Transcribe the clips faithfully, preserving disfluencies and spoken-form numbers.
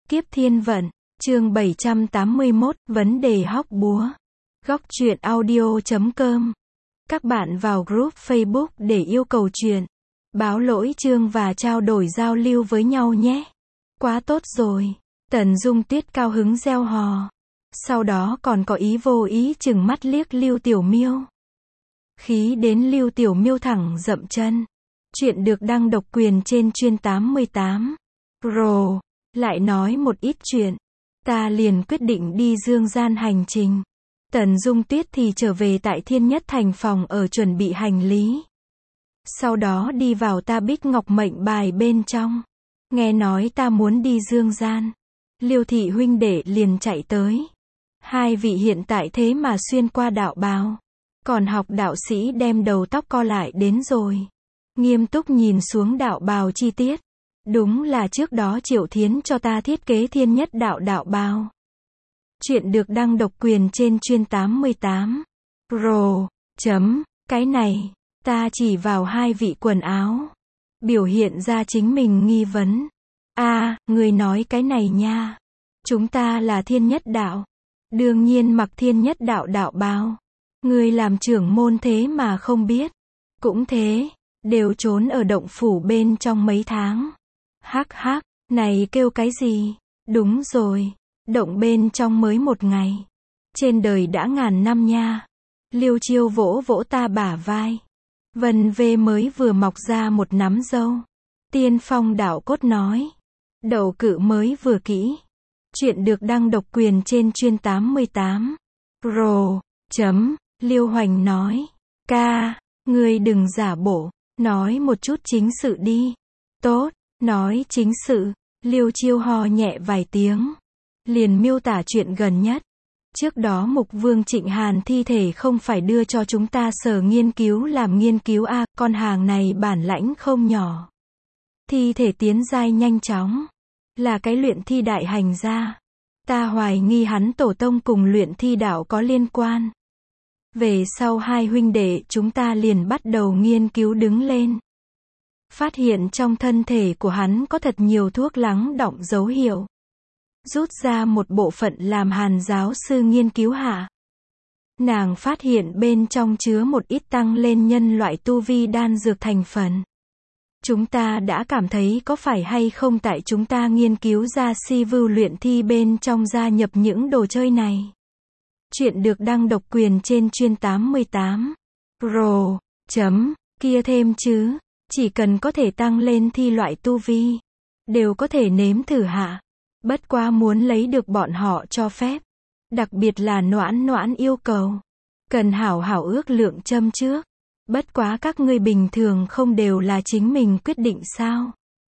Kiếp thiên vận, chương bảy trăm tám mươi mốt, vấn đề hóc búa. Góc truyện audio chấm com. Các bạn vào group Facebook để yêu cầu chuyện, báo lỗi chương và trao đổi giao lưu với nhau nhé. Quá tốt rồi. Tần Dung Tuyết cao hứng reo hò. Sau đó còn có ý vô ý chừng mắt liếc Lưu Tiểu Miêu. Khí đến Lưu Tiểu Miêu thẳng dậm chân. Chuyện được đăng độc quyền trên chuyên tám mươi tám. Rồ, lại nói một ít chuyện. Ta liền quyết định đi dương gian hành trình. Tần Dung Tuyết thì trở về tại Thiên Nhất Thành phòng ở chuẩn bị hành lý. Sau đó đi vào ta Bích Ngọc mệnh bài bên trong. Nghe nói ta muốn đi dương gian. Liêu thị huynh đệ liền chạy tới. Hai vị hiện tại thế mà xuyên qua đạo bào. Còn học đạo sĩ đem đầu tóc co lại đến rồi. Nghiêm túc nhìn xuống đạo bào chi tiết. Đúng là trước đó Triệu Thiến cho ta thiết kế Thiên Nhất đạo đạo bào. Chuyện được đăng độc quyền trên chuyên tám mươi tám. Rồ, chấm, cái này, ta chỉ vào hai vị quần áo. Biểu hiện ra chính mình nghi vấn. A, à, người nói cái này nha. Chúng ta là Thiên Nhất đạo. Đương nhiên mặc Thiên Nhất đạo đạo bào. Người làm trưởng môn thế mà không biết. Cũng thế, đều trốn ở động phủ bên trong mấy tháng. Hắc hắc, này kêu cái gì? Đúng rồi, động bên trong mới một ngày. Trên đời đã ngàn năm nha. Liêu Chiêu vỗ vỗ ta bả vai. Vân Vê mới vừa mọc ra một nắm dâu. Tiên Phong đạo cốt nói. Đậu cự mới vừa kỹ. Chuyện được đăng độc quyền trên chuyên tám mươi tám. Rồ, chấm, Liêu Hoành nói. Ca, ngươi đừng giả bộ, nói một chút chính sự đi. Tốt. Nói chính sự, Liêu Chiêu ho nhẹ vài tiếng. Liền miêu tả chuyện gần nhất. Trước đó Mục Vương Trịnh Hàn thi thể không phải đưa cho chúng ta sở nghiên cứu làm nghiên cứu a, à, con hàng này bản lãnh không nhỏ. Thi thể tiến giai nhanh chóng. Là cái luyện thi đại hành gia. Ta hoài nghi hắn tổ tông cùng luyện thi đạo có liên quan. Về sau hai huynh đệ chúng ta liền bắt đầu nghiên cứu đứng lên. Phát hiện trong thân thể của hắn có thật nhiều thuốc lắng đọng dấu hiệu. Rút ra một bộ phận làm Hàn giáo sư nghiên cứu hạ. Nàng phát hiện bên trong chứa một ít tăng lên nhân loại tu vi đan dược thành phần. Chúng ta đã cảm thấy có phải hay không tại chúng ta nghiên cứu ra si vưu luyện thi bên trong gia nhập những đồ chơi này. Chuyện được đăng độc quyền trên chuyên tám mươi tám. Rồ, chấm, kia thêm chứ. Chỉ cần có thể tăng lên thi loại tu vi, đều có thể nếm thử hạ. Bất quá muốn lấy được bọn họ cho phép. Đặc biệt là Noãn Noãn yêu cầu. Cần hảo hảo ước lượng châm trước. Bất quá các ngươi bình thường không đều là chính mình quyết định sao?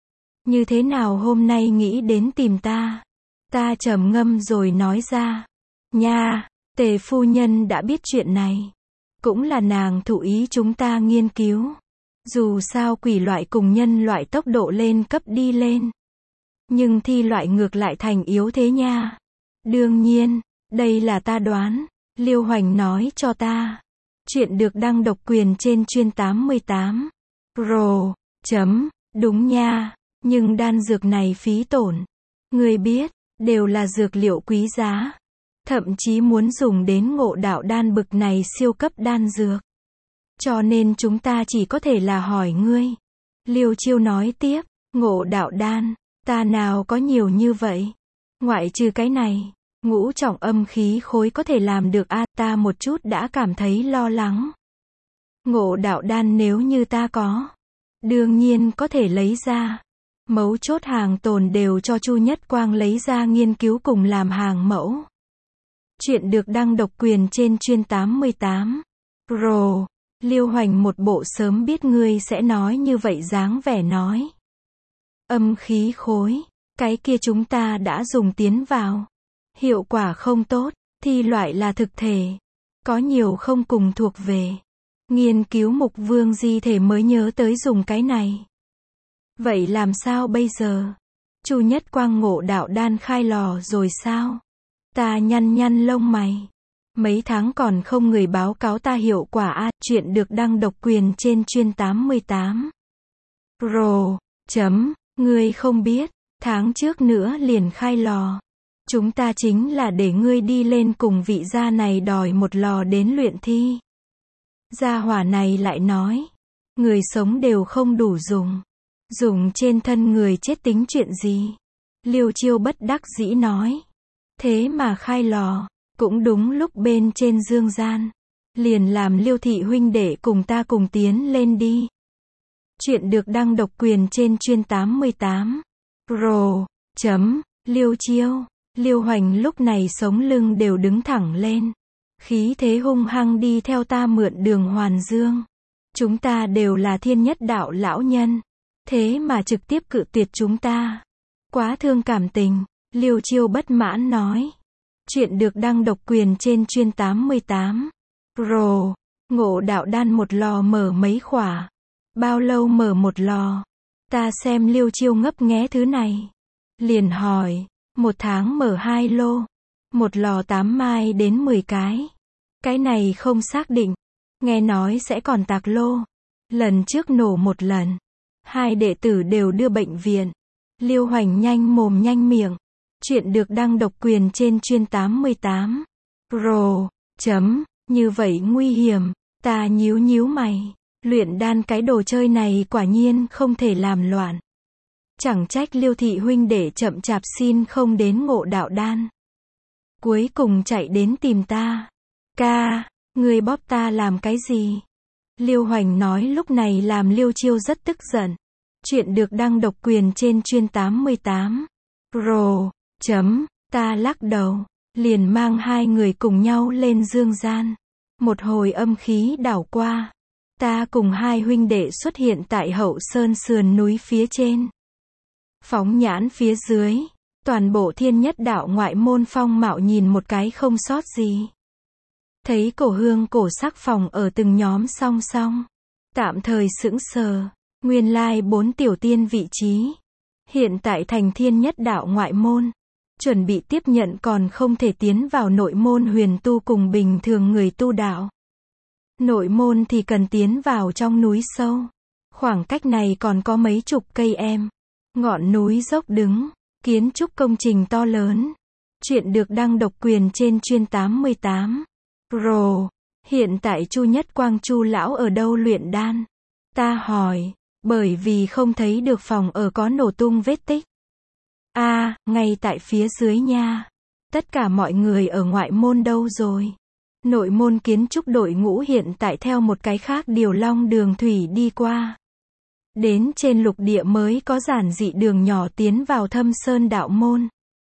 Như thế nào hôm nay nghĩ đến tìm ta? Ta trầm ngâm rồi nói ra. Nha, Tề phu nhân đã biết chuyện này. Cũng là nàng thụ ý chúng ta nghiên cứu. Dù sao quỷ loại cùng nhân loại tốc độ lên cấp đi lên. Nhưng thi loại ngược lại thành yếu thế nha. Đương nhiên, đây là ta đoán. Liêu Hoành nói cho ta. Chuyện được đăng độc quyền trên chuyên tám mươi tám. Rồ, chấm, đúng nha. Nhưng đan dược này phí tổn. Người biết, đều là dược liệu quý giá. Thậm chí muốn dùng đến ngộ đạo đan bực này siêu cấp đan dược. Cho nên chúng ta chỉ có thể là hỏi ngươi. Liêu Chiêu nói tiếp, ngộ đạo đan, ta nào có nhiều như vậy. Ngoại trừ cái này, ngũ trọng âm khí khối có thể làm được a, à, ta một chút đã cảm thấy lo lắng. Ngộ đạo đan nếu như ta có, đương nhiên có thể lấy ra. Mấu chốt hàng tồn đều cho Chu Nhất Quang lấy ra nghiên cứu cùng làm hàng mẫu. Chuyện được đăng độc quyền trên chuyên tám mươi tám. Rồ. Liêu Hoành một bộ sớm biết ngươi sẽ nói như vậy dáng vẻ nói. Âm khí khối, cái kia chúng ta đã dùng tiến vào. Hiệu quả không tốt, thi loại là thực thể. Có nhiều không cùng thuộc về. Nghiên cứu Mục Vương di thể mới nhớ tới dùng cái này. Vậy làm sao bây giờ? Chu Nhất Quang ngộ đạo đan khai lò rồi sao? Ta nhăn nhăn lông mày. Mấy tháng còn không người báo cáo ta hiệu quả a, à, chuyện được đăng độc quyền trên chuyên tám mươi tám. Rồ, chấm, ngươi không biết, Tháng trước nữa liền khai lò. Chúng ta chính là để ngươi đi lên cùng vị gia này đòi một lò đến luyện thi. Gia hỏa này lại nói, người sống đều không đủ dùng. Dùng trên thân người chết tính chuyện gì? Liêu Chiêu bất đắc dĩ nói. Thế mà khai lò, cũng đúng lúc bên trên dương gian. Liền làm Liêu thị huynh đệ cùng ta cùng tiến lên đi. Chuyện được đăng độc quyền trên chuyên tám mươi tám. Rồ, chấm, Liêu Chiêu, Liêu Hoành lúc này sống lưng đều đứng thẳng lên. Khí thế hung hăng đi theo ta mượn đường Hoàn Dương. Chúng ta đều là thiên nhất đạo lão nhân. Thế mà trực tiếp cự tuyệt chúng ta. Quá thương cảm tình, Liêu Chiêu bất mãn nói. Chuyện được đăng độc quyền trên chuyên tám mươi tám. Rồ, ngộ đạo đan một lò mở mấy khỏa. Bao lâu mở một lò? Ta xem Liêu Chiêu ngấp nghé thứ này. Liền hỏi, một tháng mở hai lô. Một lò tám mai đến mười cái. Cái này không xác định. Nghe nói sẽ còn tạc lô. Lần trước nổ một lần. Hai đệ tử đều đưa bệnh viện. Liêu Hoành nhanh mồm nhanh miệng. Chuyện được đăng độc quyền trên chuyên tám mươi tám. Rồ, chấm, như vậy nguy hiểm. Ta nhíu nhíu mày. Luyện đan cái đồ chơi này quả nhiên không thể làm loạn. Chẳng trách Liêu thị huynh đệ chậm chạp xin không đến ngộ đạo đan. Cuối cùng chạy đến tìm ta. Ca, ngươi bóp ta làm cái gì? Liêu Hoành nói lúc này làm Liêu Chiêu rất tức giận. Chuyện được đăng độc quyền trên chuyên tám mươi tám. Rồ, chấm, ta lắc đầu. Liền mang hai người cùng nhau lên dương gian. Một hồi âm khí đảo qua. Ta cùng hai huynh đệ xuất hiện tại hậu sơn sườn núi phía trên. Phóng nhãn phía dưới. Toàn bộ thiên nhất đạo ngoại môn phong mạo nhìn một cái không sót gì. Thấy cổ hương cổ sắc phòng ở từng nhóm song song. Tạm thời sững sờ. Nguyên lai bốn tiểu tiên vị trí. Hiện tại thành thiên nhất đạo ngoại môn. Chuẩn bị tiếp nhận còn không thể tiến vào nội môn huyền tu cùng bình thường người tu đạo. Nội môn thì cần tiến vào trong núi sâu. Khoảng cách này còn có mấy chục cây em. Ngọn núi dốc đứng. Kiến trúc công trình to lớn. Chuyện được đăng độc quyền trên chuyên tám mươi tám. Rồ, hiện tại Chu Nhất Quang Chu lão ở đâu luyện đan? Ta hỏi, bởi vì không thấy được phòng ở có nổ tung vết tích. A, à, ngay tại phía dưới nha. Tất cả mọi người ở ngoại môn đâu rồi? Nội môn kiến trúc đội ngũ hiện tại theo một cái khác điều long đường thủy đi qua. Đến trên lục địa mới có giản dị đường nhỏ tiến vào thâm sơn đạo môn.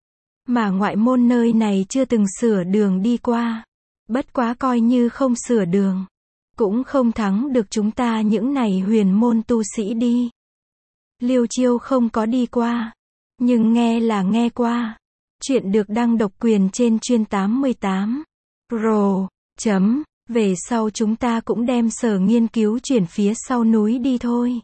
Mà ngoại môn nơi này chưa từng sửa đường đi qua. Bất quá coi như không sửa đường. Cũng không thắng được chúng ta những này huyền môn tu sĩ đi. Liêu Chiêu không có đi qua. Nhưng nghe là nghe qua. Chuyện được đăng độc quyền trên chuyên tám mươi tám. Rồ, chấm, về sau chúng ta cũng đem sở nghiên cứu chuyển phía sau núi đi thôi.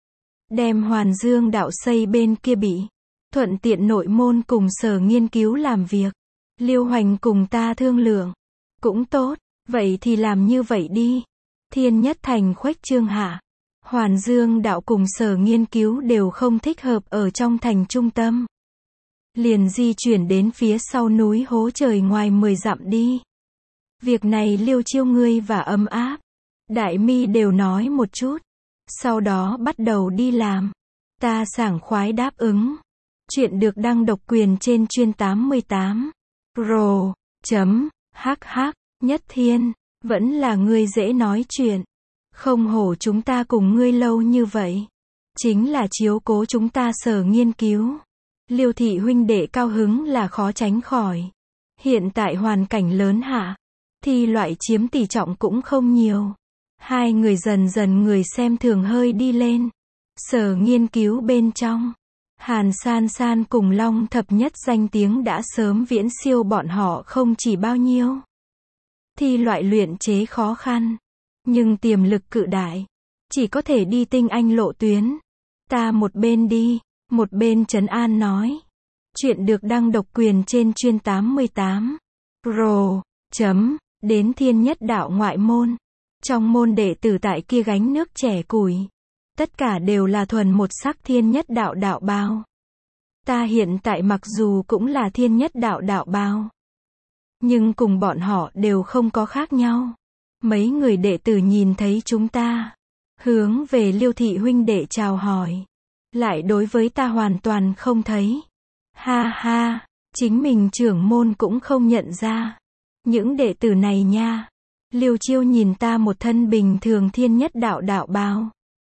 Đem Hoàn Dương đạo xây bên kia bị. Thuận tiện nội môn cùng sở nghiên cứu làm việc. Liêu Hoành cùng ta thương lượng. Cũng tốt, vậy thì làm như vậy đi. Thiên nhất thành khuếch trương hạ. Hoàn Dương đạo cùng sở nghiên cứu đều không thích hợp ở trong thành trung tâm. Liền di chuyển đến phía sau núi hố trời ngoài mười dặm đi. Việc này Liêu Chiêu ngươi và Âm Áp, Đại Mi đều nói một chút. Sau đó bắt đầu đi làm. Ta sảng khoái đáp ứng. Chuyện được đăng độc quyền trên chuyên tám mươi tám. Rồ, chấm, hắc hắc, Nhất Thiên, vẫn là ngươi dễ nói chuyện. Không hổ chúng ta cùng ngươi lâu như vậy. Chính là chiếu cố chúng ta sở nghiên cứu. Liêu thị huynh đệ cao hứng là khó tránh khỏi. Hiện tại hoàn cảnh lớn hạ. Thì loại chiếm tỷ trọng cũng không nhiều. Hai người dần dần người xem thường hơi đi lên. Sở nghiên cứu bên trong. Hàn San San cùng Long Thập Nhất danh tiếng đã sớm viễn siêu bọn họ không chỉ bao nhiêu. Thì loại luyện chế khó khăn. Nhưng tiềm lực cự đại. Chỉ có thể đi tinh anh lộ tuyến. Ta một bên đi, một bên trấn an nói. Chuyện được đăng độc quyền trên chuyên tám mươi tám. Rồ, chấm, đến thiên nhất đạo ngoại môn. Trong môn đệ tử tại kia gánh nước trẻ củi. Tất cả đều là thuần một sắc thiên nhất đạo đạo bào. Ta hiện tại mặc dù cũng là thiên nhất đạo đạo bào, nhưng cùng bọn họ đều không có khác nhau. Mấy người đệ tử nhìn thấy chúng ta, hướng về Liêu thị huynh đệ chào hỏi, lại đối với ta hoàn toàn không thấy. Ha ha, chính mình trưởng môn cũng không nhận ra. Những đệ tử này nha. Liêu Chiêu nhìn ta một thân bình thường thiên nhất đạo đạo bào,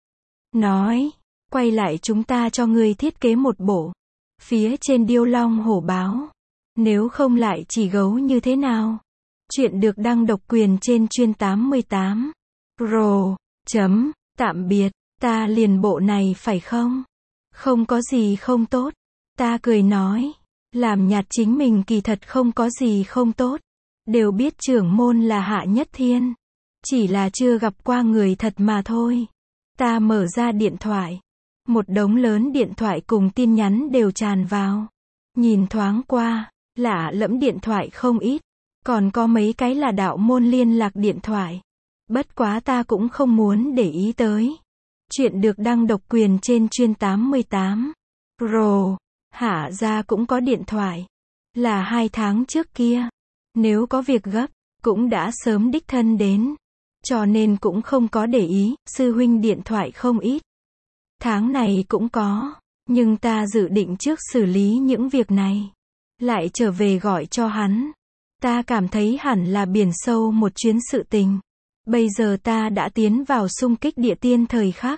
nói, quay lại chúng ta cho ngươi thiết kế một bộ. Phía trên điêu long hổ báo. Nếu không lại chỉ gấu như thế nào? Chuyện được đăng độc quyền trên chuyên tám mươi tám. Pro. Chấm. Tạm biệt. Ta liền bộ này phải không? Không có gì không tốt. Ta cười nói. Làm nhạt chính mình kỳ thật không có gì không tốt. Đều biết trưởng môn là Hạ Nhất Thiên. Chỉ là chưa gặp qua người thật mà thôi. Ta mở ra điện thoại. Một đống lớn điện thoại cùng tin nhắn đều tràn vào. Nhìn thoáng qua, lạ lẫm điện thoại không ít. Còn có mấy cái là đạo môn liên lạc điện thoại. Bất quá ta cũng không muốn để ý tới. Chuyện được đăng độc quyền trên chuyên tám mươi tám. Pro. Hạ gia cũng có điện thoại. Là hai tháng trước kia. Nếu có việc gấp, cũng đã sớm đích thân đến. Cho nên cũng không có để ý, sư huynh điện thoại không ít. Tháng này cũng có, nhưng ta dự định trước xử lý những việc này. Lại trở về gọi cho hắn. Ta cảm thấy hẳn là biển sâu một chuyến sự tình. Bây giờ ta đã tiến vào xung kích địa tiên thời khắc.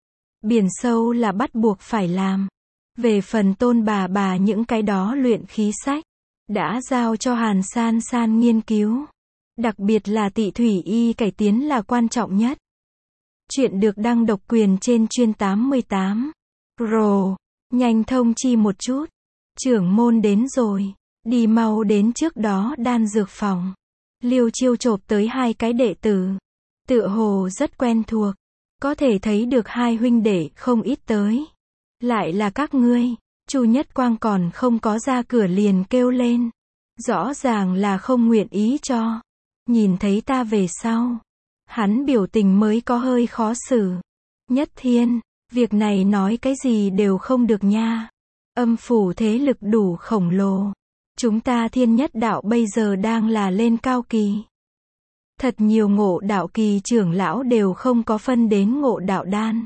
Biển sâu là bắt buộc phải làm. Về phần tôn bà bà những cái đó luyện khí sách, đã giao cho Hàn San San nghiên cứu. Đặc biệt là tị thủy y cải tiến là quan trọng nhất. Chuyện được đăng độc quyền trên chuyên tám mươi tám. Pro. Nhanh thông chi một chút. Trưởng môn đến rồi. Đi mau đến trước đó đan dược phòng. Liêu Chiêu chộp tới hai cái đệ tử. Tựa hồ rất quen thuộc. Có thể thấy được hai huynh đệ không ít tới. Lại là các ngươi. Chu Nhất Quang còn không có ra cửa liền kêu lên. Rõ ràng là không nguyện ý cho. Nhìn thấy ta về sau. Hắn biểu tình mới có hơi khó xử. Nhất Thiên, việc này nói cái gì đều không được nha. Âm phủ thế lực đủ khổng lồ. Chúng ta thiên nhất đạo bây giờ đang là lên cao kỳ. Thật nhiều ngộ đạo kỳ trưởng lão đều không có phân đến ngộ đạo đan.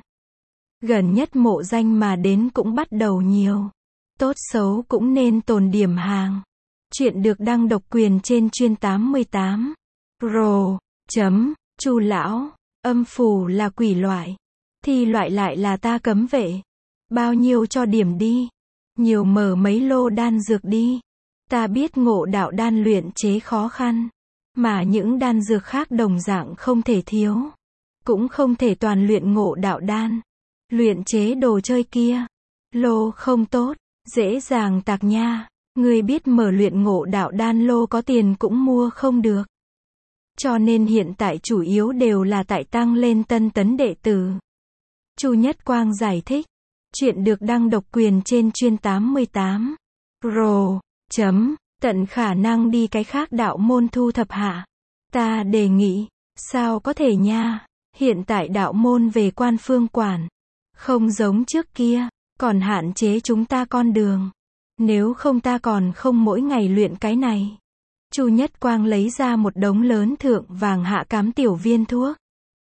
Gần nhất mộ danh mà đến cũng bắt đầu nhiều. Tốt xấu cũng nên tồn điểm hàng. Chuyện được đăng độc quyền trên chuyên tám mươi tám. Pro. Chấm. Chu lão, âm phủ là quỷ loại. Thi loại lại là ta cấm vệ. Bao nhiêu cho điểm đi. Nhiều mở mấy lô đan dược đi. Ta biết ngộ đạo đan luyện chế khó khăn. Mà những đan dược khác đồng dạng không thể thiếu. Cũng không thể toàn luyện ngộ đạo đan. Luyện chế đồ chơi kia. Lô không tốt, dễ dàng tạc nha. Người biết mở luyện ngộ đạo đan lô có tiền cũng mua không được. Cho nên hiện tại chủ yếu đều là tại tăng lên tân tấn đệ tử. Chu Nhất Quang giải thích. Chuyện được đăng độc quyền trên chuyên tám mươi tám. Pro. Chấm. Tận khả năng đi cái khác đạo môn thu thập hạ. Ta đề nghị. Sao có thể nha. Hiện tại đạo môn về quan phương quản. Không giống trước kia. Còn hạn chế chúng ta con đường. Nếu không ta còn không mỗi ngày luyện cái này. Chu Nhất Quang lấy ra một đống lớn thượng vàng hạ cám tiểu viên thuốc.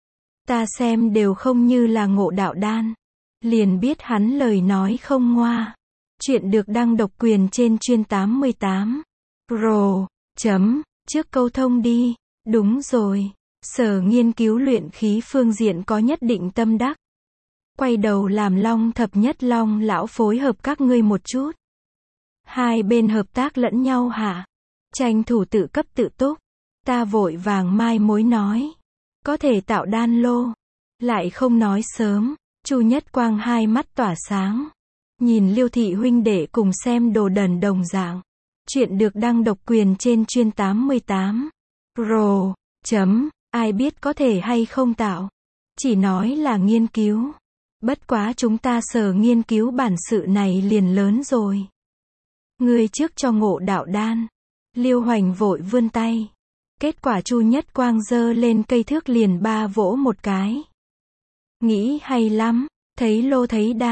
Ta xem đều không như là ngộ đạo đan. Liền biết hắn lời nói không ngoa. Chuyện được đăng độc quyền trên chuyên tám mươi tám. Pro. Chấm. Trước câu thông đi. Đúng rồi. Sở nghiên cứu luyện khí phương diện có nhất định tâm đắc. Quay đầu làm Long Thập Nhất Long lão phối hợp các ngươi một chút. Hai bên hợp tác lẫn nhau hả? Tranh thủ tự cấp tự túc. Ta vội vàng mai mối nói. Có thể tạo đan lô. Lại không nói sớm. Chu Nhất Quang hai mắt tỏa sáng. Nhìn Liêu thị huynh đệ cùng xem đồ đần đồng dạng. Chuyện được đăng độc quyền trên chuyên tám mươi tám. Pro. Chấm. Ai biết có thể hay không tạo. Chỉ nói là nghiên cứu. Bất quá chúng ta sở nghiên cứu bản sự này liền lớn rồi. Người trước cho ngộ đạo đan. Liêu Hoành vội vươn tay. Kết quả Chu Nhất Quang giơ lên cây thước liền ba vỗ một cái. Nghĩ hay lắm, thấy lô thấy đan,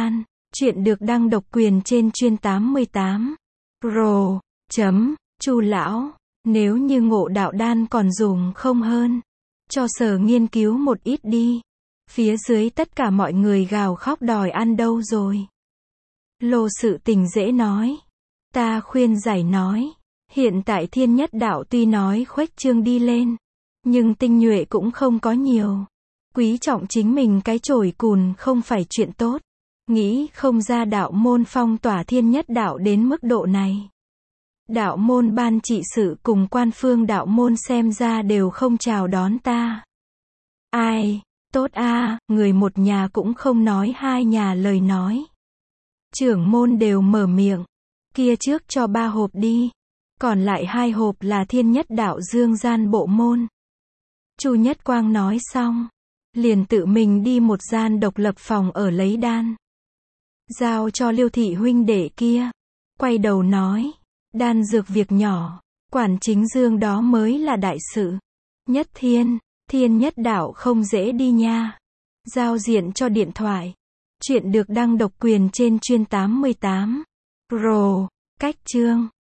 Chuyện được đăng độc quyền trên chuyên tám mươi tám pro chấm Chu lão, nếu như Ngộ Đạo Đan còn dùng không hơn, cho Sở nghiên cứu một ít đi. Phía dưới tất cả mọi người gào khóc đòi ăn đâu rồi. Lô Sự Tình dễ nói. Ta khuyên giải nói. Hiện tại Thiên Nhất Đạo tuy nói khuếch trương đi lên, nhưng tinh nhuệ cũng không có nhiều. Quý trọng chính mình cái chổi cùn không phải chuyện tốt. Nghĩ không ra đạo môn phong tỏa Thiên Nhất Đạo đến mức độ này. Đạo môn ban trị sự cùng quan phương đạo môn xem ra đều không chào đón ta. Ai, tốt a, người một nhà cũng không nói hai nhà lời nói. Trưởng môn đều mở miệng. Kia trước cho ba hộp đi. Còn lại hai hộp là Thiên Nhất Đạo dương gian bộ môn. Chu Nhất Quang nói xong, liền tự mình đi một gian độc lập phòng ở lấy đan. Giao cho Liêu thị huynh đệ kia. Quay đầu nói, đan dược việc nhỏ, quản chính dương đó mới là đại sự. Nhất Thiên, Thiên Nhất Đạo không dễ đi nha. Giao diện cho điện thoại. Chuyện được đăng độc quyền trên chuyên tám mươi tám pro cách chương.